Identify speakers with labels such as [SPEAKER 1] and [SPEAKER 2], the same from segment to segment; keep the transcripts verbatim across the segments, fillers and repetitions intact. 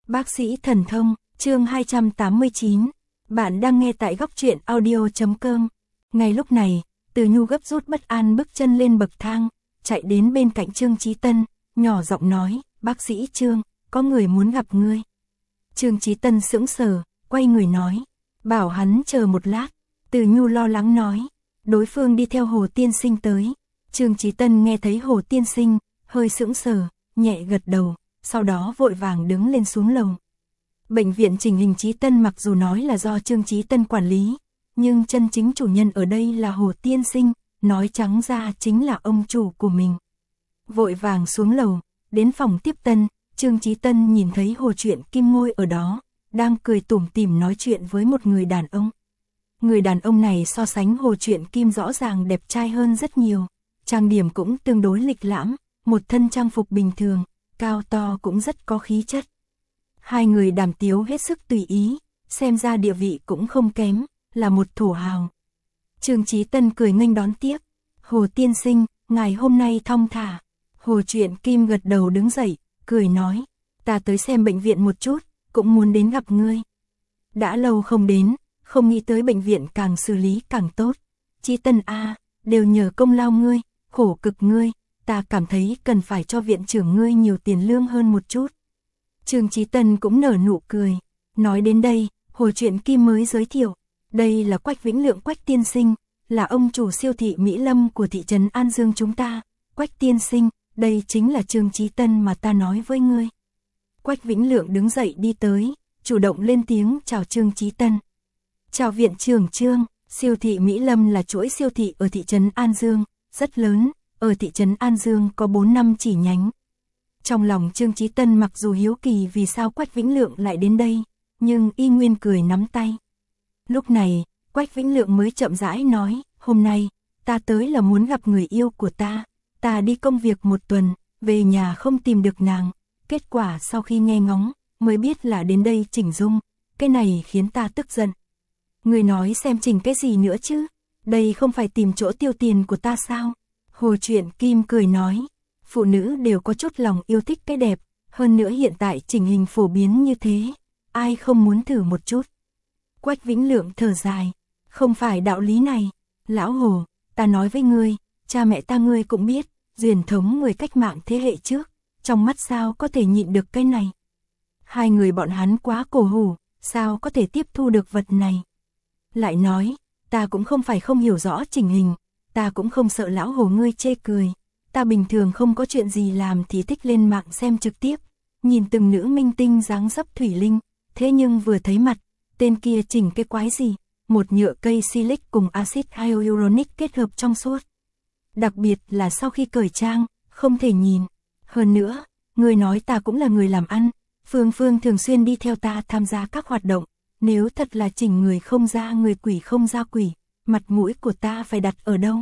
[SPEAKER 1] Bác sĩ thần thông, chương hai trăm tám mươi chín. Bạn đang nghe tại góc truyện audio.com. Ngay lúc này, Từ Nhu gấp rút bất an bước chân lên bậc thang, chạy đến bên cạnh Trương Chí Tân, nhỏ giọng nói, bác sĩ Trương, có người muốn gặp ngươi. Trương Chí Tân sững sờ, quay người nói, bảo hắn chờ một lát. Từ Nhu lo lắng nói, đối phương đi theo Hồ Tiên Sinh tới. Trương Chí Tân nghe thấy Hồ Tiên Sinh, hơi sững sờ, nhẹ gật đầu, sau đó vội vàng đứng lên xuống lầu. Bệnh viện Chỉnh Hình Chí Tân mặc dù nói là do Trương Chí Tân quản lý, nhưng chân chính chủ nhân ở đây là Hồ Tiên Sinh, nói trắng ra chính là ông chủ của mình. Vội vàng xuống lầu, đến phòng tiếp tân, Trương Chí Tân nhìn thấy Hồ Truyện Kim ngồi ở đó, đang cười tủm tỉm nói chuyện với một người đàn ông. Người đàn ông này so sánh Hồ Truyện Kim rõ ràng đẹp trai hơn rất nhiều, trang điểm cũng tương đối lịch lãm, một thân trang phục bình thường, cao to cũng rất có khí chất. Hai người đàm tiếu hết sức tùy ý, xem ra địa vị cũng không kém, là một thổ hào. Trương Chí Tân cười nghênh đón tiếp, Hồ Tiên Sinh, ngài hôm nay thong thả. Hồ Truyện Kim gật đầu đứng dậy, cười nói, ta tới xem bệnh viện một chút, cũng muốn đến gặp ngươi. Đã lâu không đến, không nghĩ tới bệnh viện càng xử lý càng tốt. Chí Tân a, đều nhờ công lao ngươi, khổ cực ngươi, ta cảm thấy cần phải cho viện trưởng ngươi nhiều tiền lương hơn một chút. Trương Chí Tân cũng nở nụ cười, nói đến đây, Hồ Truyện Kim mới giới thiệu, đây là Quách Vĩnh Lượng Quách Tiên Sinh, là ông chủ siêu thị Mỹ Lâm của thị trấn An Dương chúng ta. Quách Tiên Sinh, đây chính là Trương Chí Tân mà ta nói với ngươi. Quách Vĩnh Lượng đứng dậy đi tới, chủ động lên tiếng chào Trương Chí Tân. Chào viện trưởng Trương, siêu thị Mỹ Lâm là chuỗi siêu thị ở thị trấn An Dương, rất lớn, ở thị trấn An Dương có bốn năm chỉ nhánh. Trong lòng Trương Chí Tân mặc dù hiếu kỳ vì sao Quách Vĩnh Lượng lại đến đây, nhưng y nguyên cười nắm tay. Lúc này, Quách Vĩnh Lượng mới chậm rãi nói, hôm nay, ta tới là muốn gặp người yêu của ta, ta đi công việc một tuần, về nhà không tìm được nàng, kết quả sau khi nghe ngóng, mới biết là đến đây chỉnh dung, cái này khiến ta tức giận. Người nói xem chỉnh cái gì nữa chứ, đây không phải tìm chỗ tiêu tiền của ta sao? Hồ Truyện Kim cười nói, phụ nữ đều có chút lòng yêu thích cái đẹp, hơn nữa hiện tại chỉnh hình phổ biến như thế, ai không muốn thử một chút. Quách Vĩnh Lượng thở dài, không phải đạo lý này, lão Hồ, ta nói với ngươi, cha mẹ ta ngươi cũng biết, truyền thống người cách mạng thế hệ trước, trong mắt sao có thể nhịn được cái này. Hai người bọn hắn quá cổ hủ, sao có thể tiếp thu được vật này. Lại nói, ta cũng không phải không hiểu rõ chỉnh hình, ta cũng không sợ lão Hồ ngươi chê cười, ta bình thường không có chuyện gì làm thì thích lên mạng xem trực tiếp, nhìn từng nữ minh tinh dáng dấp thủy linh, thế nhưng vừa thấy mặt, tên kia chỉnh cái quái gì, một nhựa cây silic cùng axit hyaluronic kết hợp trong suốt. Đặc biệt là sau khi cởi trang, không thể nhìn. Hơn nữa, người nói ta cũng là người làm ăn, Phương Phương thường xuyên đi theo ta tham gia các hoạt động, nếu thật là chỉnh người không ra người quỷ không ra quỷ, mặt mũi của ta phải đặt ở đâu?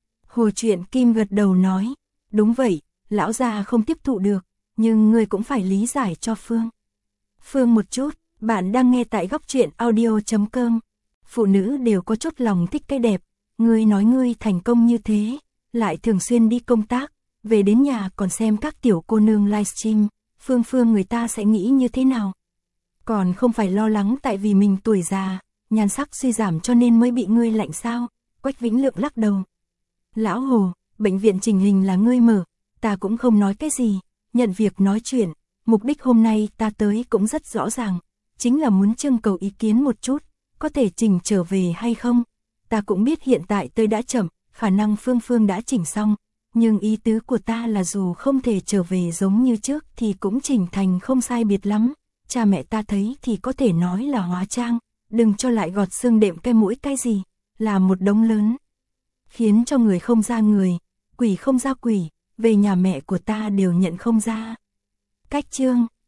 [SPEAKER 1] Hồ Truyện Kim gật đầu nói, đúng vậy, lão già không tiếp thụ được, nhưng người cũng phải lý giải cho Phương. Phương một chút, bạn đang nghe tại góc truyện audio.com. Phụ nữ đều có chút lòng thích cái đẹp, ngươi nói ngươi thành công như thế, lại thường xuyên đi công tác, về đến nhà còn xem các tiểu cô nương livestream, Phương Phương người ta sẽ nghĩ như thế nào? Còn không phải lo lắng tại vì mình tuổi già, nhan sắc suy giảm cho nên mới bị ngươi lạnh sao? Quách Vĩnh Lượng lắc đầu. Lão Hồ, bệnh viện Chỉnh Hình là ngươi mở, ta cũng không nói cái gì, nhận việc nói chuyện, mục đích hôm nay ta tới cũng rất rõ ràng, chính là muốn trưng cầu ý kiến một chút, có thể chỉnh trở về hay không? Ta cũng biết hiện tại tôi đã chậm, khả năng Phương Phương đã chỉnh xong, nhưng ý tứ của ta là dù không thể trở về giống như trước thì cũng chỉnh thành không sai biệt lắm, cha mẹ ta thấy thì có thể nói là hóa trang, đừng cho lại gọt xương đệm cái mũi cái gì, là một đống lớn. Khiến cho người không ra người, quỷ không ra quỷ, về nhà mẹ của ta đều nhận không ra. Cách chương